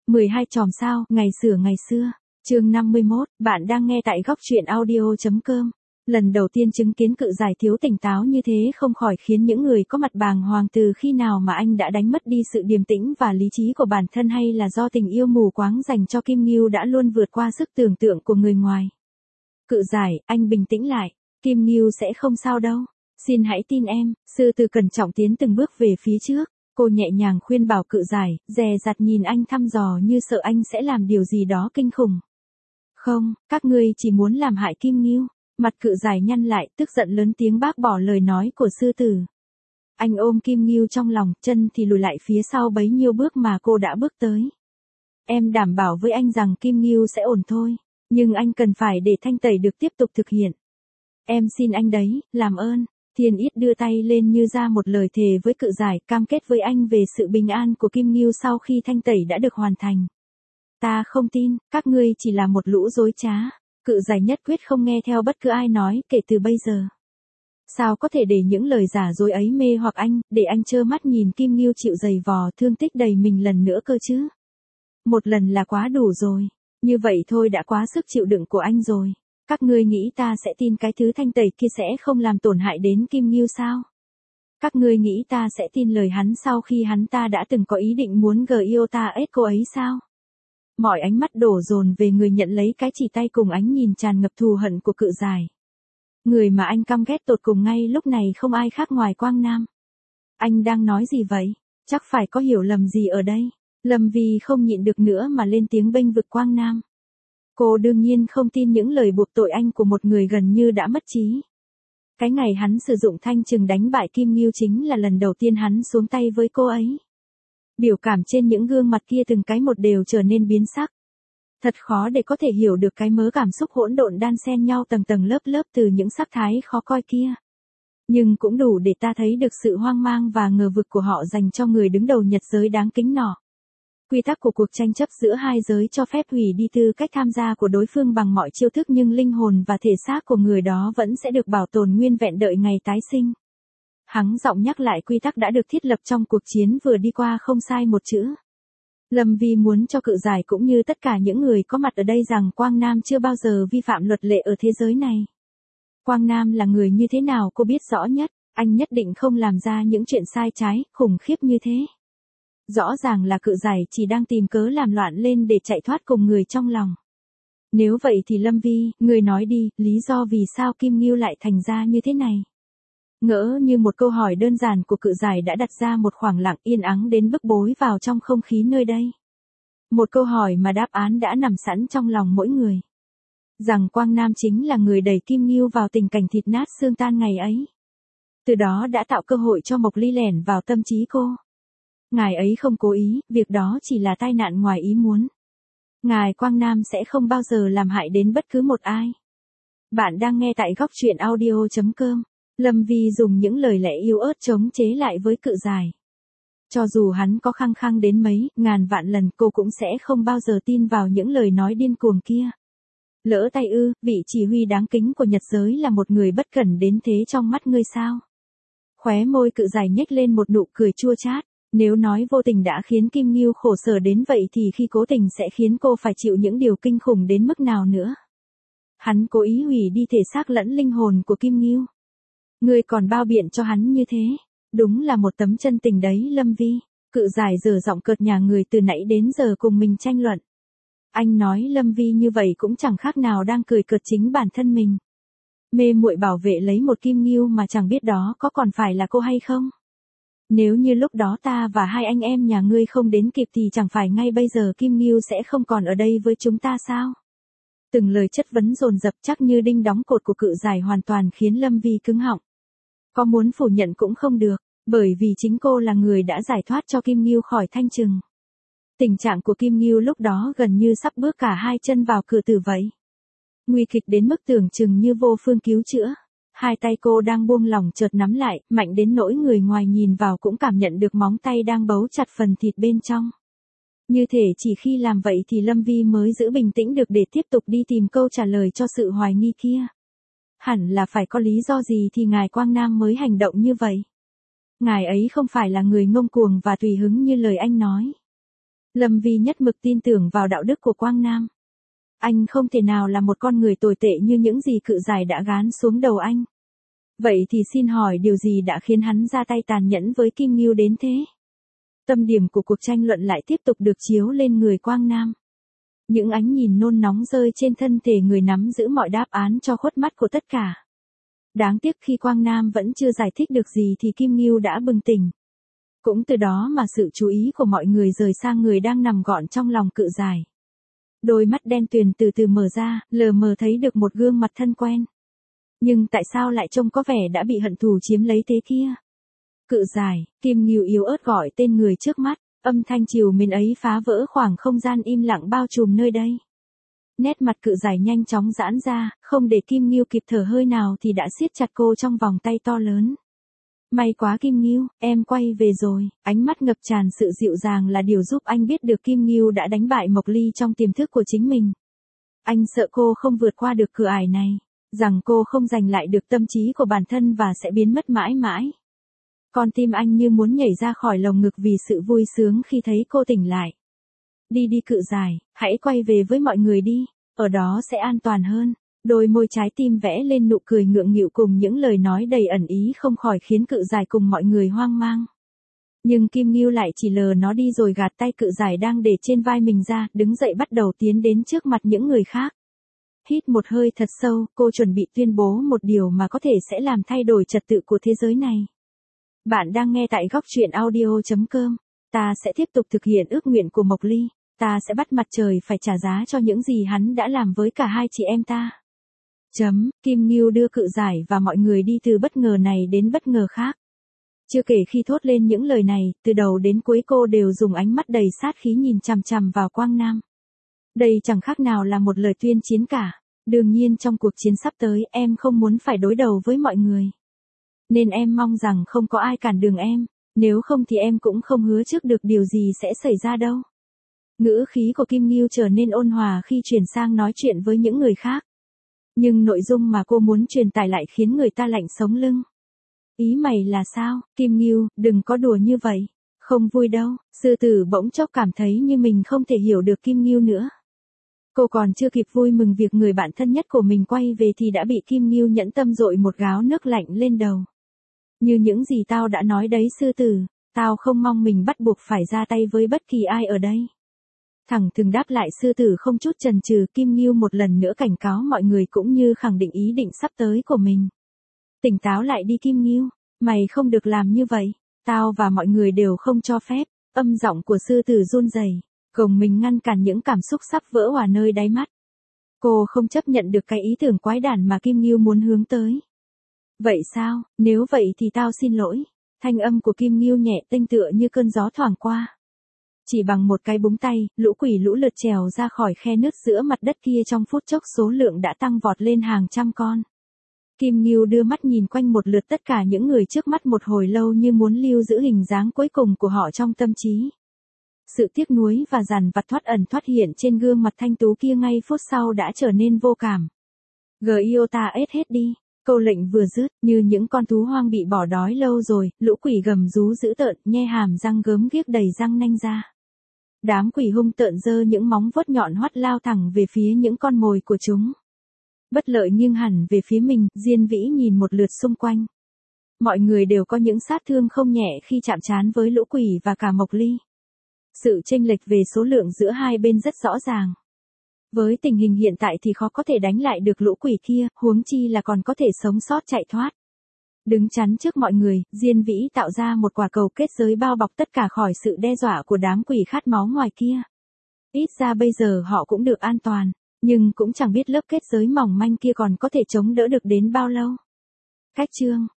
12 chòm sao, ngày xưa. Chương 51, bạn đang nghe tại góc truyện audio.com. Lần đầu tiên chứng kiến Cự Giải thiếu tỉnh táo như thế không khỏi khiến những người có mặt bàng hoàng, từ khi nào mà anh đã đánh mất đi sự điềm tĩnh và lý trí của bản thân, hay là do tình yêu mù quáng dành cho Kim Ngưu đã luôn vượt qua sức tưởng tượng của người ngoài. Cự Giải, anh bình tĩnh lại, Kim Ngưu sẽ không sao đâu. Xin hãy tin em, Sư Từ cẩn trọng tiến từng bước về phía trước. Cô nhẹ nhàng khuyên bảo Cự Giải, dè dặt nhìn anh thăm dò như sợ anh sẽ làm điều gì đó kinh khủng. Không, các ngươi chỉ muốn làm hại Kim Ngưu. Mặt Cự Giải nhăn lại, tức giận lớn tiếng bác bỏ lời nói của Sư Tử. Anh ôm Kim Ngưu trong lòng, chân thì lùi lại phía sau bấy nhiêu bước mà cô đã bước tới. Em đảm bảo với anh rằng Kim Ngưu sẽ ổn thôi, nhưng anh cần phải để thanh tẩy được tiếp tục thực hiện. Em xin anh đấy, làm ơn. Thiên Yết đưa tay lên như ra một lời thề với Cự Giải, cam kết với anh về sự bình an của Kim Ngưu sau khi thanh tẩy đã được hoàn thành. Ta không tin, các ngươi chỉ là một lũ dối trá. Cự Giải nhất quyết không nghe theo bất cứ ai nói kể từ bây giờ. Sao có thể để những lời giả dối ấy mê hoặc anh, để anh trơ mắt nhìn Kim Ngưu chịu giày vò thương tích đầy mình lần nữa cơ chứ? Một lần là quá đủ rồi, như vậy thôi đã quá sức chịu đựng của anh rồi. Các ngươi nghĩ ta sẽ tin cái thứ thanh tẩy kia sẽ không làm tổn hại đến Kim Ngưu sao? Các ngươi nghĩ ta sẽ tin lời hắn sau khi hắn ta đã từng có ý định muốn yêu ta ết cô ấy sao? Mọi ánh mắt đổ dồn về người nhận lấy cái chỉ tay cùng ánh nhìn tràn ngập thù hận của Cự Giải. Người mà anh căm ghét tột cùng ngay lúc này không ai khác ngoài Quang Nam. Anh đang nói gì vậy? Chắc phải có hiểu lầm gì ở đây. Lâm Vi không nhịn được nữa mà lên tiếng bênh vực Quang Nam. Cô đương nhiên không tin những lời buộc tội anh của một người gần như đã mất trí. Cái ngày hắn sử dụng thanh trừng đánh bại Kim Ngưu chính là lần đầu tiên hắn xuống tay với cô ấy. Biểu cảm trên những gương mặt kia từng cái một đều trở nên biến sắc. Thật khó để có thể hiểu được cái mớ cảm xúc hỗn độn đan xen nhau tầng tầng lớp lớp từ những sắc thái khó coi kia. Nhưng cũng đủ để ta thấy được sự hoang mang và ngờ vực của họ dành cho người đứng đầu Nhật giới đáng kính nọ. Quy tắc của cuộc tranh chấp giữa hai giới cho phép hủy đi tư cách tham gia của đối phương bằng mọi chiêu thức, nhưng linh hồn và thể xác của người đó vẫn sẽ được bảo tồn nguyên vẹn đợi ngày tái sinh. Hắn giọng nhắc lại quy tắc đã được thiết lập trong cuộc chiến vừa đi qua không sai một chữ. Lâm Vi muốn cho Cự Giải cũng như tất cả những người có mặt ở đây rằng Quang Nam chưa bao giờ vi phạm luật lệ ở thế giới này. Quang Nam là người như thế nào cô biết rõ nhất, anh nhất định không làm ra những chuyện sai trái, khủng khiếp như thế. Rõ ràng là Cự Giải chỉ đang tìm cớ làm loạn lên để chạy thoát cùng người trong lòng. Nếu vậy thì Lâm Vi, người nói đi, lý do vì sao Kim Ngưu lại thành ra như thế này? Ngỡ như một câu hỏi đơn giản của Cự Giải đã đặt ra một khoảng lặng yên ắng đến bức bối vào trong không khí nơi đây. Một câu hỏi mà đáp án đã nằm sẵn trong lòng mỗi người. Rằng Quang Nam chính là người đẩy Kim Ngưu vào tình cảnh thịt nát xương tan ngày ấy. Từ đó đã tạo cơ hội cho Mộc Ly lẻn vào tâm trí cô. Ngài ấy không cố ý, việc đó chỉ là tai nạn ngoài ý muốn. Ngài Quang Nam sẽ không bao giờ làm hại đến bất cứ một ai. Bạn đang nghe tại góc truyện audio.com. Lâm Vi dùng những lời lẽ yếu ớt chống chế lại với Cự Giải. Cho dù hắn có khăng khăng đến mấy, ngàn vạn lần cô cũng sẽ không bao giờ tin vào những lời nói điên cuồng kia. Lỡ tay ư, vị chỉ huy đáng kính của Nhật giới là một người bất cẩn đến thế trong mắt ngươi sao? Khóe môi Cự Giải nhếch lên một nụ cười chua chát. Nếu nói vô tình đã khiến Kim Ngưu khổ sở đến vậy thì khi cố tình sẽ khiến cô phải chịu những điều kinh khủng đến mức nào nữa? Hắn cố ý hủy đi thể xác lẫn linh hồn của Kim Ngưu. Ngươi còn bao biện cho hắn như thế, đúng là một tấm chân tình đấy Lâm Vi. Cự Giải giở giọng cợt nhả người từ nãy đến giờ cùng mình tranh luận. Anh nói Lâm Vi như vậy cũng chẳng khác nào đang cười cợt chính bản thân mình. Mê muội bảo vệ lấy một Kim Ngưu mà chẳng biết đó có còn phải là cô hay không? Nếu như lúc đó ta và hai anh em nhà ngươi không đến kịp thì chẳng phải ngay bây giờ Kim Ngưu sẽ không còn ở đây với chúng ta sao? Từng lời chất vấn dồn dập chắc như đinh đóng cột của Cự Giải hoàn toàn khiến Lâm Vi cứng họng. Có muốn phủ nhận cũng không được, bởi vì chính cô là người đã giải thoát cho Kim Ngưu khỏi thanh trừng. Tình trạng của Kim Ngưu lúc đó gần như sắp bước cả hai chân vào cửa tử vậy. Nguy kịch đến mức tưởng chừng như vô phương cứu chữa. Hai tay cô đang buông lỏng chợt nắm lại, mạnh đến nỗi người ngoài nhìn vào cũng cảm nhận được móng tay đang bấu chặt phần thịt bên trong. Như thể chỉ khi làm vậy thì Lâm Vi mới giữ bình tĩnh được để tiếp tục đi tìm câu trả lời cho sự hoài nghi kia. Hẳn là phải có lý do gì thì ngài Quang Nam mới hành động như vậy. Ngài ấy không phải là người ngông cuồng và tùy hứng như lời anh nói. Lâm Vi nhất mực tin tưởng vào đạo đức của Quang Nam. Anh không thể nào là một con người tồi tệ như những gì cự giải đã gán xuống đầu anh. Vậy thì xin hỏi điều gì đã khiến hắn ra tay tàn nhẫn với Kim Ngưu đến thế? Tâm điểm của cuộc tranh luận lại tiếp tục được chiếu lên người Quang Nam. Những ánh nhìn nôn nóng rơi trên thân thể người nắm giữ mọi đáp án cho khuất mắt của tất cả. Đáng tiếc khi Quang Nam vẫn chưa giải thích được gì thì Kim Ngưu đã bừng tỉnh. Cũng từ đó mà sự chú ý của mọi người rời sang người đang nằm gọn trong lòng cự giải. Đôi mắt đen tuyền từ từ mở ra, lờ mờ thấy được một gương mặt thân quen. Nhưng tại sao lại trông có vẻ đã bị hận thù chiếm lấy thế kia? Cự giải, Kim Ngưu yếu ớt gọi tên người trước mắt, âm thanh trìu mến ấy phá vỡ khoảng không gian im lặng bao trùm nơi đây. Nét mặt cự giải nhanh chóng giãn ra, không để Kim Ngưu kịp thở hơi nào thì đã siết chặt cô trong vòng tay to lớn. May quá Kim Ngưu, em quay về rồi, ánh mắt ngập tràn sự dịu dàng là điều giúp anh biết được Kim Ngưu đã đánh bại Mộc Ly trong tiềm thức của chính mình. Anh sợ cô không vượt qua được cửa ải này, rằng cô không giành lại được tâm trí của bản thân và sẽ biến mất mãi mãi. Con tim anh như muốn nhảy ra khỏi lồng ngực vì sự vui sướng khi thấy cô tỉnh lại. Đi đi cự giải, hãy quay về với mọi người đi, ở đó sẽ an toàn hơn. Đôi môi trái tim vẽ lên nụ cười ngượng nghịu cùng những lời nói đầy ẩn ý không khỏi khiến cự giải cùng mọi người hoang mang. Nhưng Kim Ngưu lại chỉ lờ nó đi rồi gạt tay cự giải đang để trên vai mình ra, đứng dậy bắt đầu tiến đến trước mặt những người khác. Hít một hơi thật sâu, cô chuẩn bị tuyên bố một điều mà có thể sẽ làm thay đổi trật tự của thế giới này. Bạn đang nghe tại góc truyện audio.com. Ta sẽ tiếp tục thực hiện ước nguyện của Mộc Ly. Ta sẽ bắt mặt trời phải trả giá cho những gì hắn đã làm với cả hai chị em ta. Kim Ngưu đưa cự giải và mọi người đi từ bất ngờ này đến bất ngờ khác. Chưa kể khi thốt lên những lời này, từ đầu đến cuối cô đều dùng ánh mắt đầy sát khí nhìn chằm chằm vào Quang Nam. Đây chẳng khác nào là một lời tuyên chiến cả. Đương nhiên trong cuộc chiến sắp tới em không muốn phải đối đầu với mọi người. Nên em mong rằng không có ai cản đường em, nếu không thì em cũng không hứa trước được điều gì sẽ xảy ra đâu. Ngữ khí của Kim Ngưu trở nên ôn hòa khi chuyển sang nói chuyện với những người khác. Nhưng nội dung mà cô muốn truyền tải lại khiến người ta lạnh sống lưng. Ý mày là sao, Kim Ngưu, đừng có đùa như vậy. Không vui đâu, sư tử bỗng chốc cảm thấy như mình không thể hiểu được Kim Ngưu nữa. Cô còn chưa kịp vui mừng việc người bạn thân nhất của mình quay về thì đã bị Kim Ngưu nhẫn tâm dội một gáo nước lạnh lên đầu. Như những gì tao đã nói đấy sư tử, tao không mong mình bắt buộc phải ra tay với bất kỳ ai ở đây. Thẳng thừng đáp lại sư tử không chút chần chừ. Kim Ngưu một lần nữa cảnh cáo mọi người cũng như khẳng định ý định sắp tới của mình. Tỉnh táo lại đi Kim Ngưu, mày không được làm như vậy, tao và mọi người đều không cho phép. Âm giọng của sư tử run rẩy, gồng mình ngăn cản những cảm xúc sắp vỡ òa nơi đáy mắt. Cô không chấp nhận được cái ý tưởng quái đản mà Kim Ngưu muốn hướng tới. Vậy sao, nếu vậy thì tao xin lỗi. Thanh âm của Kim Ngưu nhẹ tênh tựa như cơn gió thoảng qua. Chỉ bằng một cái búng tay, lũ quỷ lũ lượt trèo ra khỏi khe nứt giữa mặt đất kia trong phút chốc số lượng đã tăng vọt lên hàng trăm con. Kim Ngưu đưa mắt nhìn quanh một lượt tất cả những người trước mắt một hồi lâu như muốn lưu giữ hình dáng cuối cùng của họ trong tâm trí. Sự tiếc nuối và dằn vặt thoát ẩn thoát hiện trên gương mặt thanh tú kia ngay phút sau đã trở nên vô cảm. Giota hết đi. Câu lệnh vừa dứt, như những con thú hoang bị bỏ đói lâu rồi, lũ quỷ gầm rú dữ tợn, nhe hàm răng gớm ghiếc đầy răng nanh ra. Đám quỷ hung tợn giơ những móng vuốt nhọn hoắt lao thẳng về phía những con mồi của chúng. Bất lợi nghiêng hẳn về phía mình, Diên Vĩ nhìn một lượt xung quanh. Mọi người đều có những sát thương không nhẹ khi chạm trán với lũ quỷ và cả Mộc Ly. Sự chênh lệch về số lượng giữa hai bên rất rõ ràng. Với tình hình hiện tại thì khó có thể đánh lại được lũ quỷ kia, huống chi là còn có thể sống sót chạy thoát. Đứng chắn trước mọi người, Diên Vĩ tạo ra một quả cầu kết giới bao bọc tất cả khỏi sự đe dọa của đám quỷ khát máu ngoài kia. Ít ra bây giờ họ cũng được an toàn, nhưng cũng chẳng biết lớp kết giới mỏng manh kia còn có thể chống đỡ được đến bao lâu. Cách chương